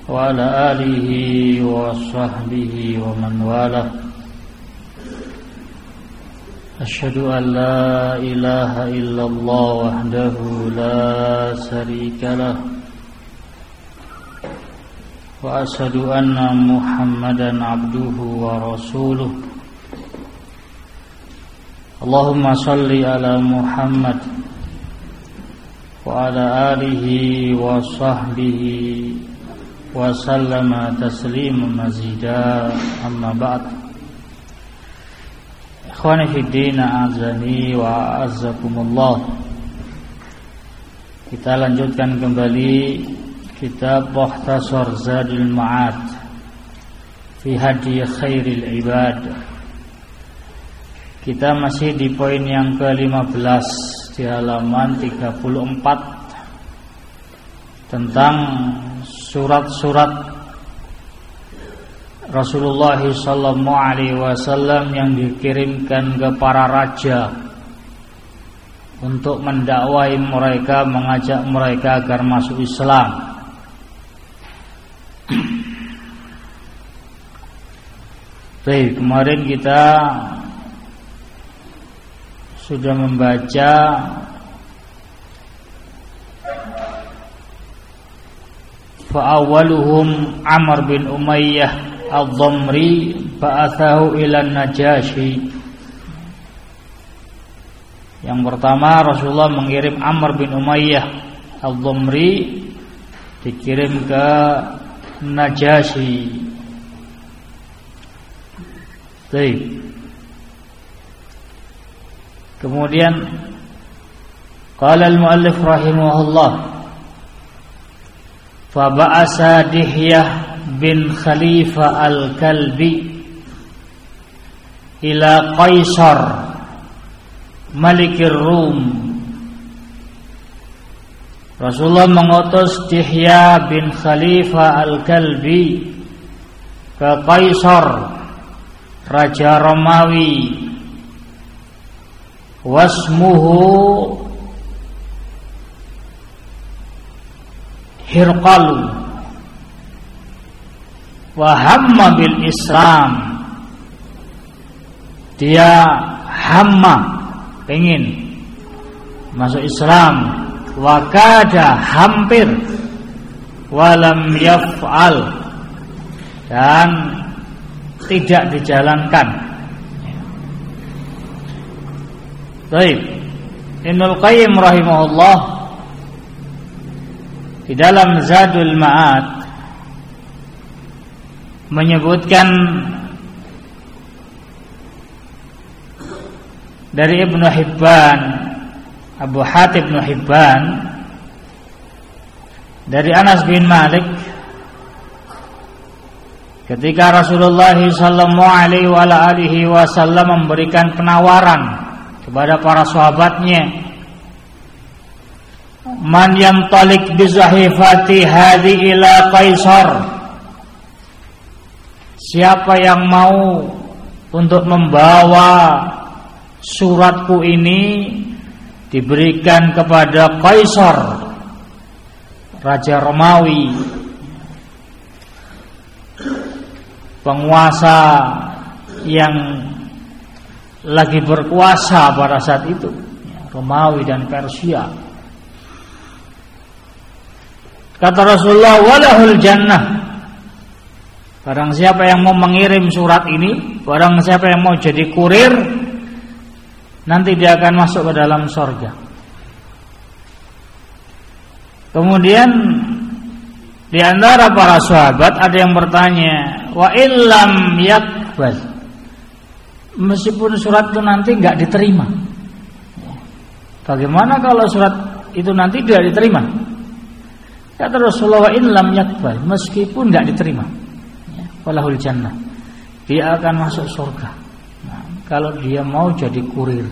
وعلى آله وصحبه ومن والاه. أشهد أن لا إله إلا الله وحده لا شريك له وأشهد أن محمدا عبده ورسوله. اللهم صل على محمد وعلى آله وصحبه وسلم تسليما مزيدا. أما بعد. Ikhwani fi din, a'azzani wa a'azzakumullah. Kita lanjutkan kembali kitab Mukhtasar Zadul Ma'ad fi Hadi Khairil Ibad. Kita masih di poin yang ke-15 di halaman 34 tentang surat-surat Rasulullah sallallahu alaihi wasallam yang dikirimkan ke para raja untuk mendakwai mereka, mengajak mereka agar masuk Islam. Baik, kemarin kita sudah membaca fa'awwaluhum Amr bin Umayyah Al-Dhamri ba'athahu ila Najashi. Yang pertama, Rasulullah mengirim Amr bin Umayyah Al-Dhamri, dikirim ke Najashi. Baik. Kemudian qala al-muallif rahimahullah fa ba'asa Dihyah bin Khalifah al-Kalbi ila Qaisar Malikir Rum. Rasulullah mengutus Dihya bin Khalifah al-Kalbi ke Qaisar, raja Romawi. Wasmuhu Hirqalu wa hamma bil Islam. Dia hamma, pengen masuk Islam, wa kada, hampir, walam yaf'al, dan tidak dijalankan. Baik, Ibnul Qayyim rahimahullah di dalam Zadul Ma'ad menyebutkan dari Ibnu Hibban, Abu Hatim Ibnu Hibban, dari Anas bin Malik, ketika Rasulullah sallallahu alaihi wasallam memberikan penawaran kepada para sahabatnya, man yamtalik bi zahifati hadhi ila Qaisar, siapa yang mau untuk membawa suratku ini diberikan kepada Qaisar, raja Romawi, penguasa yang lagi berkuasa pada saat itu, Romawi dan Persia. Kata Rasulullah, walahul jannah, barang siapa yang mau mengirim surat ini, barang siapa yang mau jadi kurir, nanti dia akan masuk ke dalam surga. Kemudian di antara para sahabat ada yang bertanya, wa illam yakbal, meskipun surat itu nanti enggak diterima, bagaimana kalau surat itu nanti tidak diterima? Kata Rasulullah, wa illam yakbal, meskipun enggak diterima, walahul jannah, dia akan masuk surga. Nah, kalau dia mau jadi kurir.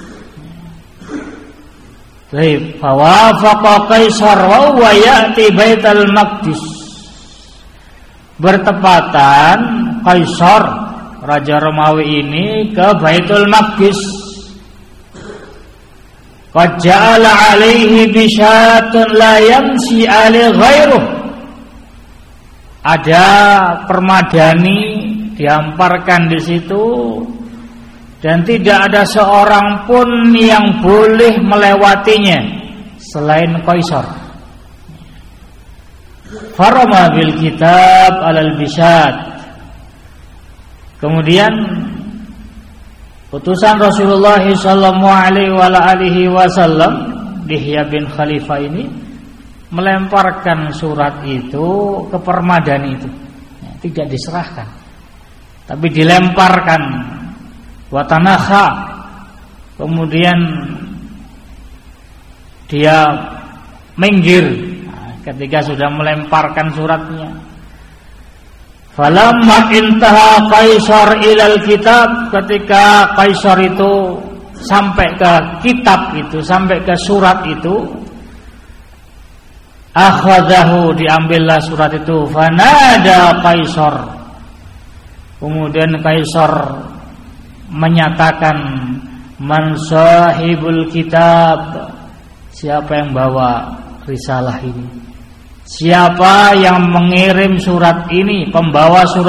Baik, fawafaqa Qaisar wa huwa ya'ti Baitul Maqdis. Bertepatan Qaisar, raja Romawi ini, ke Baitul Maqdis. Qad ja'ala 'alaihi bisyatun la yamshi 'alaihi ghairuh. ada permadani dihamparkan di situ, dan tidak ada seorang pun yang boleh melewatinya selain Kaisar. Farama bil kitab alal bisad. Kemudian utusan Rasulullah sallallahu alaihi wasallam, Dihya bin Khalifah ini melemparkan surat itu ke permadani itu. Tidak diserahkan, tapi dilemparkan. Watanakha, kemudian dia minggir ketika sudah melemparkan suratnya. Falamma intaha Kaisar ilal kitab, ketika Kaisar itu sampai ke kitab itu, sampai ke surat itu, akhadahu, diambillah surat itu. Fanada Kaisar, kemudian Kaisar menyatakan, man sahibul kitab, siapa yang bawa risalah ini, siapa yang mengirim surat ini, pembawa surat